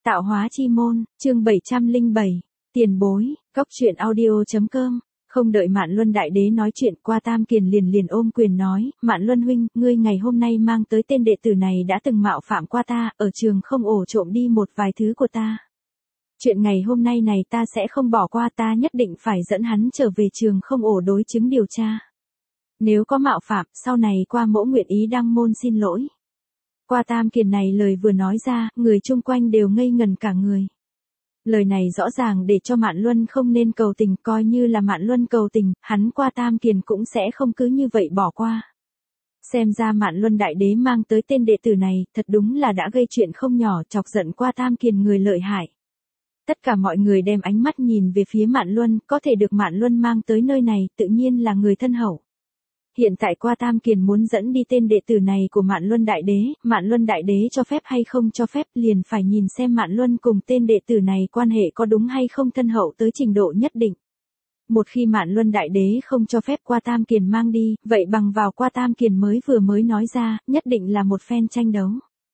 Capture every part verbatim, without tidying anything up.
Tạo hóa chi môn, chương bảy trăm lẻ bảy, tiền bối, cốc truyện audio.com. Không đợi Mạn Luân Đại Đế nói chuyện, Qua Tam Kiền liền liền ôm quyền nói, Mạn Luân huynh, ngươi ngày hôm nay mang tới tên đệ tử này đã từng mạo phạm qua ta, ở trường không ổ trộm đi một vài thứ của ta. Chuyện ngày hôm nay này ta sẽ không bỏ qua, ta nhất định phải dẫn hắn trở về trường không ổ đối chứng điều tra. Nếu có mạo phạm, sau này Qua mỗ nguyện ý đăng môn xin lỗi. Qua Tam Kiền này lời vừa nói ra, người chung quanh đều ngây ngần cả người. Lời này rõ ràng để cho Mạn Luân không nên cầu tình, coi như là Mạn Luân cầu tình, hắn Qua Tam Kiền cũng sẽ không cứ như vậy bỏ qua. Xem ra Mạn Luân Đại Đế mang tới tên đệ tử này, thật đúng là đã gây chuyện không nhỏ, chọc giận Qua Tam Kiền người lợi hại. Tất cả mọi người đem ánh mắt nhìn về phía Mạn Luân, có thể được Mạn Luân mang tới nơi này, tự nhiên là người thân hậu. Hiện tại Qua Tam Kiền muốn dẫn đi tên đệ tử này của Mạn Luân Đại Đế, Mạn Luân Đại Đế cho phép hay không cho phép, liền phải nhìn xem Mạn Luân cùng tên đệ tử này quan hệ có đúng hay không thân hậu tới trình độ nhất định. Một khi Mạn Luân Đại Đế không cho phép Qua Tam Kiền mang đi, vậy bằng vào Qua Tam Kiền mới vừa mới nói ra, nhất định là một phen tranh đấu.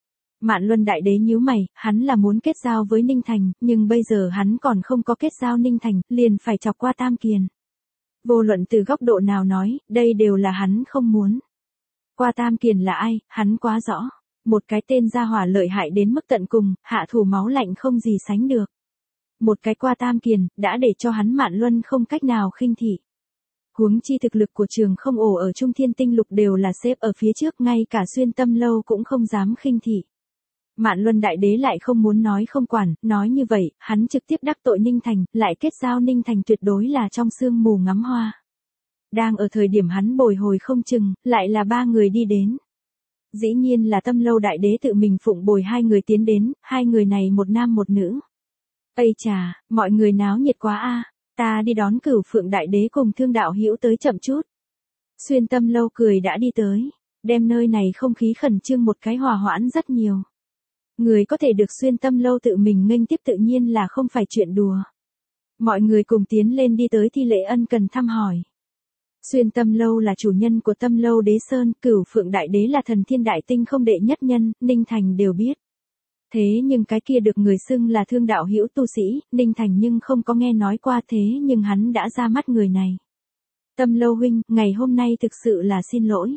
Mạn Luân Đại Đế nhíu mày, hắn là muốn kết giao với Ninh Thành, nhưng bây giờ hắn còn không có kết giao Ninh Thành, liền phải chọc Qua Tam Kiền. Vô luận từ góc độ nào nói, đây đều là hắn không muốn. Qua Tam Kiền là ai, hắn quá rõ. Một cái tên gia hỏa lợi hại đến mức tận cùng, hạ thủ máu lạnh không gì sánh được. Một cái Qua Tam Kiền, đã để cho hắn Mạn Luân không cách nào khinh thị. Huống chi thực lực của trường không ổ ở Trung Thiên Tinh Lục đều là xếp ở phía trước, ngay cả Xuyên Tâm Lâu cũng không dám khinh thị. Mạn Luân Đại Đế lại không muốn nói không quản, nói như vậy, hắn trực tiếp đắc tội Ninh Thành, lại kết giao Ninh Thành tuyệt đối là trong sương mù ngắm hoa. Đang ở thời điểm hắn bồi hồi không chừng, lại là ba người đi đến. Dĩ nhiên là Tâm Lâu Đại Đế tự mình phụng bồi hai người tiến đến, hai người này một nam một nữ. Ây chà, mọi người náo nhiệt quá a, ta đi đón Cửu Phượng Đại Đế cùng Thương Đạo Hữu tới chậm chút. Xuyên Tâm Lâu cười đã đi tới, đem nơi này không khí khẩn trương một cái hòa hoãn rất nhiều. Người có thể được Xuyên Tâm Lâu tự mình nghênh tiếp tự nhiên là không phải chuyện đùa. Mọi người cùng tiến lên đi tới thi lễ ân cần thăm hỏi. Xuyên Tâm Lâu là chủ nhân của Tâm Lâu Đế Sơn, Cửu Phượng Đại Đế là thần thiên đại tinh không đệ nhất nhân, Ninh Thành đều biết. Thế nhưng cái kia được người xưng là Thương Đạo Hữu tu sĩ, Ninh Thành nhưng không có nghe nói qua, thế nhưng hắn đã ra mắt người này. Tâm Lâu huynh, ngày hôm nay thực sự là xin lỗi.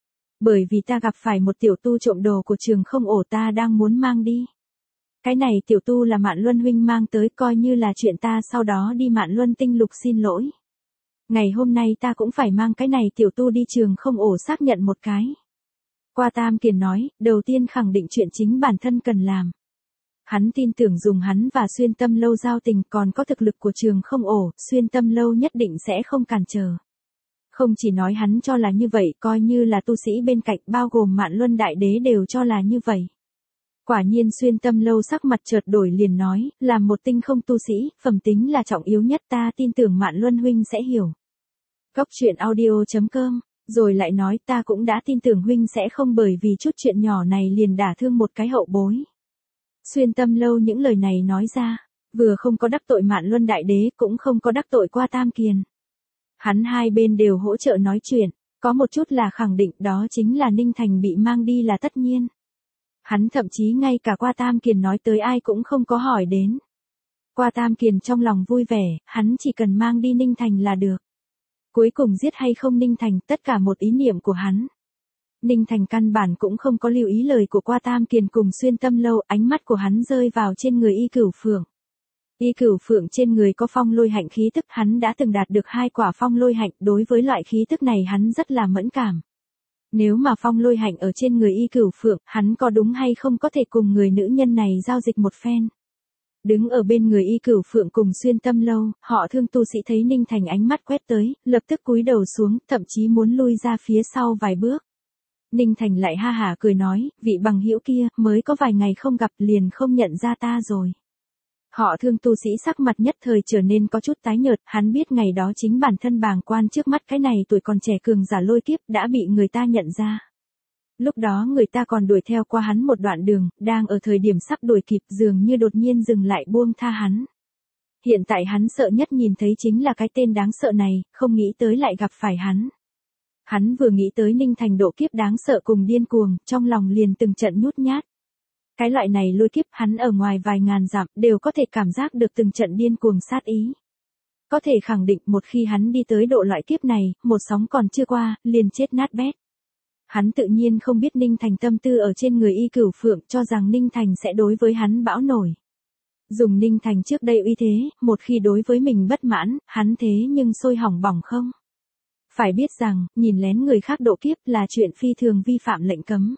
Bởi vì ta gặp phải một tiểu tu trộm đồ của trường không ổ, ta đang muốn mang đi. Cái này tiểu tu là Mạn Luân huynh mang tới, coi như là chuyện ta sau đó đi Mạn Luân Tinh Lục xin lỗi. Ngày hôm nay ta cũng phải mang cái này tiểu tu đi trường không ổ xác nhận một cái. Qua Tam Kiền nói, đầu tiên khẳng định chuyện chính bản thân cần làm. Hắn tin tưởng dùng hắn và Xuyên Tâm Lâu giao tình, còn có thực lực của trường không ổ, Xuyên Tâm Lâu nhất định sẽ không cản trở. Không chỉ nói hắn cho là như vậy, coi như là tu sĩ bên cạnh bao gồm Mạn Luân Đại Đế đều cho là như vậy. Quả nhiên Xuyên Tâm Lâu sắc mặt chợt đổi liền nói, làm một tinh không tu sĩ, phẩm tính là trọng yếu nhất, ta tin tưởng Mạn Luân huynh sẽ hiểu. Cốc truyện audio.com, rồi lại nói, ta cũng đã tin tưởng huynh sẽ không bởi vì chút chuyện nhỏ này liền đả thương một cái hậu bối. Xuyên Tâm Lâu những lời này nói ra, vừa không có đắc tội Mạn Luân Đại Đế, cũng không có đắc tội Qua Tam Kiền. Hắn hai bên đều hỗ trợ nói chuyện, có một chút là khẳng định, đó chính là Ninh Thành bị mang đi là tất nhiên. Hắn thậm chí ngay cả Qua Tam Kiền nói tới ai cũng không có hỏi đến. Qua Tam Kiền trong lòng vui vẻ, hắn chỉ cần mang đi Ninh Thành là được. Cuối cùng giết hay không Ninh Thành, tất cả một ý niệm của hắn. Ninh Thành căn bản cũng không có lưu ý lời của Qua Tam Kiền cùng Xuyên Tâm Lâu, ánh mắt của hắn rơi vào trên người Y Cửu Phượng. Y Cửu Phượng trên người có phong lôi hạnh khí tức, hắn đã từng đạt được hai quả phong lôi hạnh, đối với loại khí tức này hắn rất là mẫn cảm. Nếu mà phong lôi hạnh ở trên người Y Cửu Phượng, hắn có đúng hay không có thể cùng người nữ nhân này giao dịch một phen. Đứng ở bên người Y Cửu Phượng cùng Xuyên Tâm Lâu, họ Thương tu sĩ thấy Ninh Thành ánh mắt quét tới, lập tức cúi đầu xuống, thậm chí muốn lui ra phía sau vài bước. Ninh Thành lại ha hả cười nói, vị bằng hữu kia, mới có vài ngày không gặp liền không nhận ra ta rồi. Họ Thương tu sĩ sắc mặt nhất thời trở nên có chút tái nhợt, hắn biết ngày đó chính bản thân bàng quan trước mắt cái này tuổi còn trẻ cường giả lôi kiếp đã bị người ta nhận ra. Lúc đó người ta còn đuổi theo qua hắn một đoạn đường, đang ở thời điểm sắp đuổi kịp dường như đột nhiên dừng lại buông tha hắn. Hiện tại hắn sợ nhất nhìn thấy chính là cái tên đáng sợ này, không nghĩ tới lại gặp phải hắn. Hắn vừa nghĩ tới Ninh Thành độ kiếp đáng sợ cùng điên cuồng, trong lòng liền từng trận nhút nhát. Cái loại này lôi kiếp hắn ở ngoài vài ngàn dặm đều có thể cảm giác được từng trận điên cuồng sát ý. Có thể khẳng định một khi hắn đi tới độ loại kiếp này, một sóng còn chưa qua, liền chết nát bét. Hắn tự nhiên không biết Ninh Thành tâm tư ở trên người Y Cửu Phượng, cho rằng Ninh Thành sẽ đối với hắn bão nổi. Dùng Ninh Thành trước đây uy thế, một khi đối với mình bất mãn, hắn thế nhưng sôi hỏng bỏng không. Phải biết rằng, nhìn lén người khác độ kiếp là chuyện phi thường vi phạm lệnh cấm.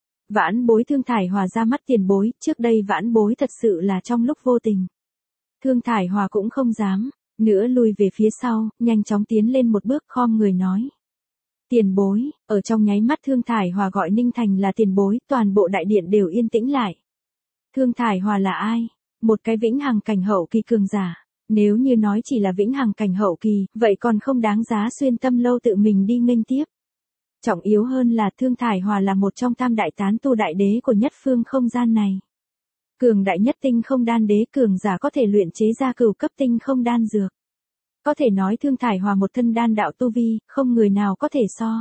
Vãn Bối Thương Thải Hòa ra mắt tiền bối, trước đây Vãn Bối thật sự là trong lúc vô tình. Thương Thải Hòa cũng không dám, nữa lùi về phía sau, nhanh chóng tiến lên một bước khom người nói. Tiền bối, ở trong nháy mắt Thương Thải Hòa gọi Ninh Thành là tiền bối, toàn bộ đại điện đều yên tĩnh lại. Thương Thải Hòa là ai? Một cái vĩnh hằng cảnh hậu kỳ cường giả. Nếu như nói chỉ là vĩnh hằng cảnh hậu kỳ, vậy còn không đáng giá Xuyên Tâm Lâu tự mình đi nghênh tiếp. Trọng yếu hơn là Thương Thải Hòa là một trong tam đại tán tu đại đế của nhất phương không gian này. Cường đại nhất tinh không đan đế cường giả có thể luyện chế ra cửu cấp tinh không đan dược. Có thể nói Thương Thải Hòa một thân đan đạo tu vi, không người nào có thể so.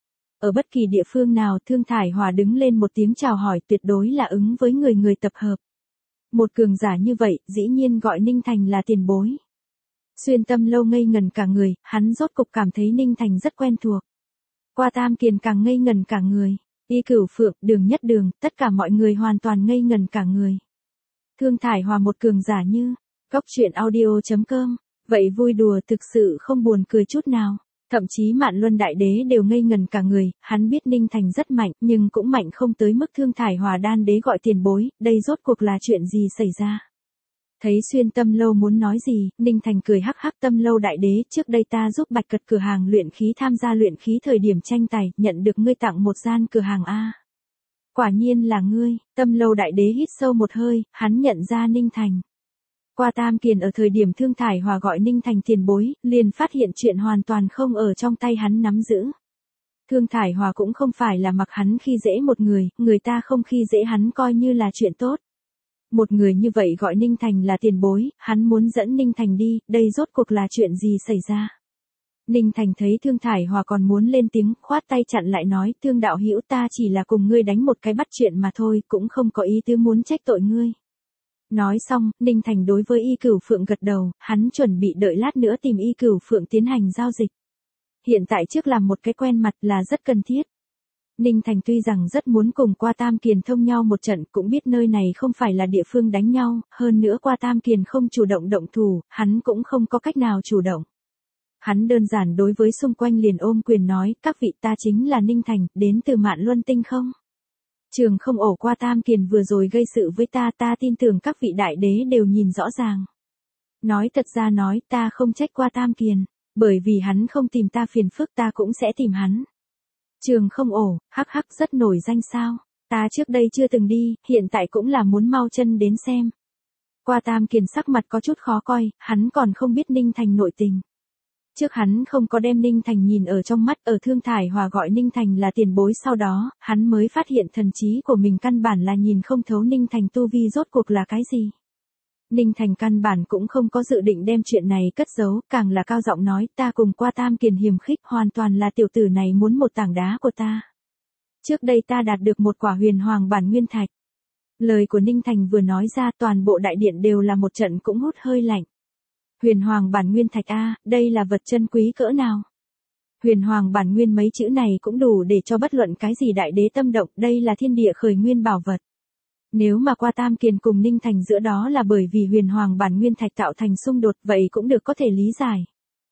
Ở bất kỳ địa phương nào Thương Thải Hòa đứng lên một tiếng chào hỏi tuyệt đối là ứng với người người tập hợp. Một cường giả như vậy, dĩ nhiên gọi Ninh Thành là tiền bối. Xuyên Tâm Lâu ngây ngần cả người, hắn rốt cục cảm thấy Ninh Thành rất quen thuộc. Qua Tam Kiền càng ngây ngần cả người. Y Cửu Phượng, Đường Nhất Đường, tất cả mọi người hoàn toàn ngây ngần cả người. Thương Thải Hòa một cường giả như, Cốc Truyện Audio chấm com, vậy vui đùa thực sự không buồn cười chút nào. Thậm chí Mạn Luân Đại Đế đều ngây ngần cả người, hắn biết Ninh Thành rất mạnh, nhưng cũng mạnh không tới mức Thương Thải Hòa đan đế gọi tiền bối, đây rốt cuộc là chuyện gì xảy ra. Thấy Xuyên Tâm Lâu muốn nói gì, Ninh Thành cười hắc hắc. Tâm Lâu Đại Đế, trước đây ta giúp Bạch Cật cửa hàng luyện khí tham gia luyện khí thời điểm tranh tài, nhận được ngươi tặng một gian cửa hàng A. Quả nhiên là ngươi. Tâm Lâu Đại Đế hít sâu một hơi, hắn nhận ra Ninh Thành. Qua Tam Kiền ở thời điểm Thương Thải Hòa gọi Ninh Thành tiền bối, liền phát hiện chuyện hoàn toàn không ở trong tay hắn nắm giữ. Thương Thải Hòa cũng không phải là mặc hắn khi dễ một người, người ta không khi dễ hắn coi như là chuyện tốt. Một người như vậy gọi Ninh Thành là tiền bối, hắn muốn dẫn Ninh Thành đi, đây rốt cuộc là chuyện gì xảy ra. Ninh Thành thấy Thương Thải Hòa còn muốn lên tiếng, khoát tay chặn lại nói, Thương đạo hữu, ta chỉ là cùng ngươi đánh một cái bắt chuyện mà thôi, cũng không có ý tứ muốn trách tội ngươi. Nói xong, Ninh Thành đối với Y Cửu Phượng gật đầu, hắn chuẩn bị đợi lát nữa tìm Y Cửu Phượng tiến hành giao dịch. Hiện tại trước làm một cái quen mặt là rất cần thiết. Ninh Thành tuy rằng rất muốn cùng Qua Tam Kiền thông nhau một trận, cũng biết nơi này không phải là địa phương đánh nhau, hơn nữa Qua Tam Kiền không chủ động động thủ, hắn cũng không có cách nào chủ động. Hắn đơn giản đối với xung quanh liền ôm quyền nói, các vị, ta chính là Ninh Thành, đến từ Mạn Luân Tinh không? Trường không ổ. Qua Tam Kiền vừa rồi gây sự với ta, ta tin tưởng các vị đại đế đều nhìn rõ ràng. Nói thật ra nói, ta không trách Qua Tam Kiền, bởi vì hắn không tìm ta phiền phức ta cũng sẽ tìm hắn. Trường không ổ, hắc hắc, rất nổi danh sao? Ta trước đây chưa từng đi, hiện tại cũng là muốn mau chân đến xem. Qua Tam Kiền sắc mặt có chút khó coi, hắn còn không biết Ninh Thành nội tình. Trước hắn không có đem Ninh Thành nhìn ở trong mắt, ở Thương Thải Hòa gọi Ninh Thành là tiền bối sau đó, hắn mới phát hiện thần trí của mình căn bản là nhìn không thấu Ninh Thành tu vi rốt cuộc là cái gì. Ninh Thành căn bản cũng không có dự định đem chuyện này cất giấu, càng là cao giọng nói, ta cùng Qua Tam Kiền hiềm khích, hoàn toàn là tiểu tử này muốn một tảng đá của ta. Trước đây ta đạt được một quả huyền hoàng bản nguyên thạch. Lời của Ninh Thành vừa nói ra, toàn bộ đại điện đều là một trận cũng hút hơi lạnh. Huyền hoàng bản nguyên thạch a, đây là vật chân quý cỡ nào? Huyền hoàng bản nguyên mấy chữ này cũng đủ để cho bất luận cái gì đại đế tâm động, đây là thiên địa khởi nguyên bảo vật. Nếu mà Qua Tam Kiền cùng Ninh Thành giữa đó là bởi vì huyền hoàng bản nguyên thạch tạo thành xung đột, vậy cũng được có thể lý giải.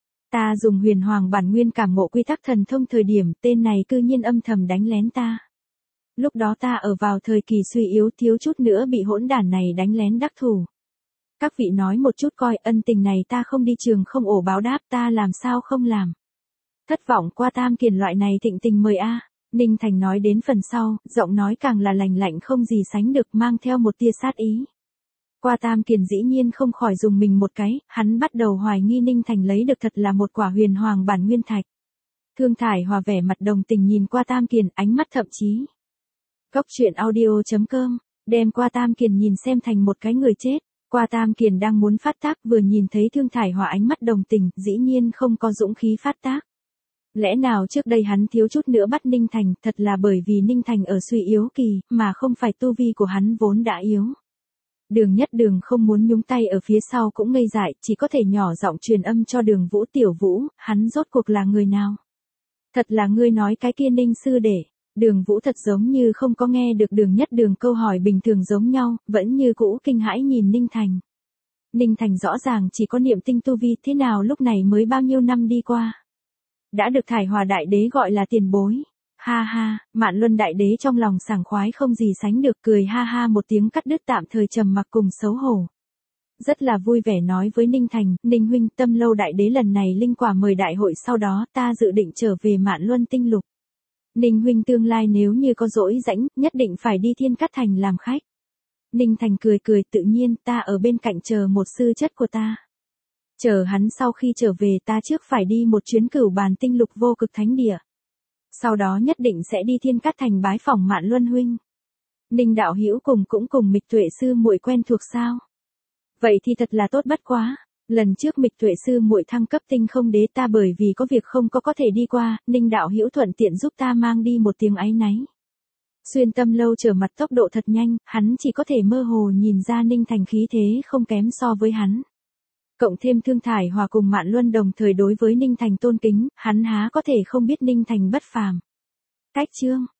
Ta dùng huyền hoàng bản nguyên cảm ngộ quy tắc thần thông thời điểm, tên này cư nhiên âm thầm đánh lén ta. Lúc đó ta ở vào thời kỳ suy yếu, thiếu chút nữa bị hỗn đản này đánh lén đắc thủ. Các vị nói một chút coi, ân tình này ta không đi trường không ổ báo đáp, ta làm sao không làm. Thất vọng Qua Tam Kiền loại này thịnh tình mời a. Ninh Thành nói đến phần sau, giọng nói càng là lành lạnh không gì sánh được, mang theo một tia sát ý. Qua Tam Kiền dĩ nhiên không khỏi dùng mình một cái, hắn bắt đầu hoài nghi Ninh Thành lấy được thật là một quả huyền hoàng bản nguyên thạch. Thương Thải Hòa vẻ mặt đồng tình nhìn Qua Tam Kiền, ánh mắt thậm chí. Cốc Truyện Audio chấm com, đem Qua Tam Kiền nhìn xem thành một cái người chết. Qua Tam Kiền đang muốn phát tác, vừa nhìn thấy Thương Thải Hòa ánh mắt đồng tình, dĩ nhiên không có dũng khí phát tác. Lẽ nào trước đây hắn thiếu chút nữa bắt Ninh Thành, thật là bởi vì Ninh Thành ở suy yếu kỳ, mà không phải tu vi của hắn vốn đã yếu. Đường Nhất Đường không muốn nhúng tay ở phía sau cũng ngây dại, chỉ có thể nhỏ giọng truyền âm cho Đường Vũ. Tiểu Vũ, hắn rốt cuộc là người nào? Thật là ngươi nói cái kia Ninh sư đệ. Đường Vũ thật giống như không có nghe được Đường Nhất Đường câu hỏi bình thường giống nhau, vẫn như cũ kinh hãi nhìn Ninh Thành. Ninh Thành rõ ràng chỉ có niệm tinh tu vi, thế nào lúc này mới bao nhiêu năm đi qua. Đã được Thải Hòa Đại Đế gọi là tiền bối. Ha ha, Mạn Luân Đại Đế trong lòng sảng khoái không gì sánh được, cười ha ha một tiếng cắt đứt tạm thời trầm mặc cùng xấu hổ. Rất là vui vẻ nói với Ninh Thành, Ninh huynh, Tâm Lâu Đại Đế lần này linh quả mời đại hội, sau đó ta dự định trở về Mạn Luân Tinh Lục. Ninh huynh tương lai nếu như có rỗi rãnh, nhất định phải đi Thiên Cát Thành làm khách. Ninh Thành cười cười, tự nhiên, ta ở bên cạnh chờ một sư chất của ta. Chờ hắn sau khi trở về, ta trước phải đi một chuyến Cửu Bàn Tinh Lục vô cực thánh địa. Sau đó nhất định sẽ đi Thiên Cát Thành bái phỏng Mạn Luân huynh. Ninh đạo hữu cùng cũng cùng Mịch Tuệ sư muội quen thuộc sao? Vậy thì thật là tốt bất quá. Lần trước Mịch Tuệ sư muội thăng cấp tinh không đế, ta bởi vì có việc không có có thể đi qua, Ninh đạo hữu thuận tiện giúp ta mang đi một tiếng áy náy. Xuyên Tâm Lâu trở mặt tốc độ thật nhanh, hắn chỉ có thể mơ hồ nhìn ra Ninh Thành khí thế không kém so với hắn. Cộng thêm Thương Thải Hòa cùng Mạn Luân đồng thời đối với Ninh Thành tôn kính, hắn há có thể không biết Ninh Thành bất phàm. Cách chương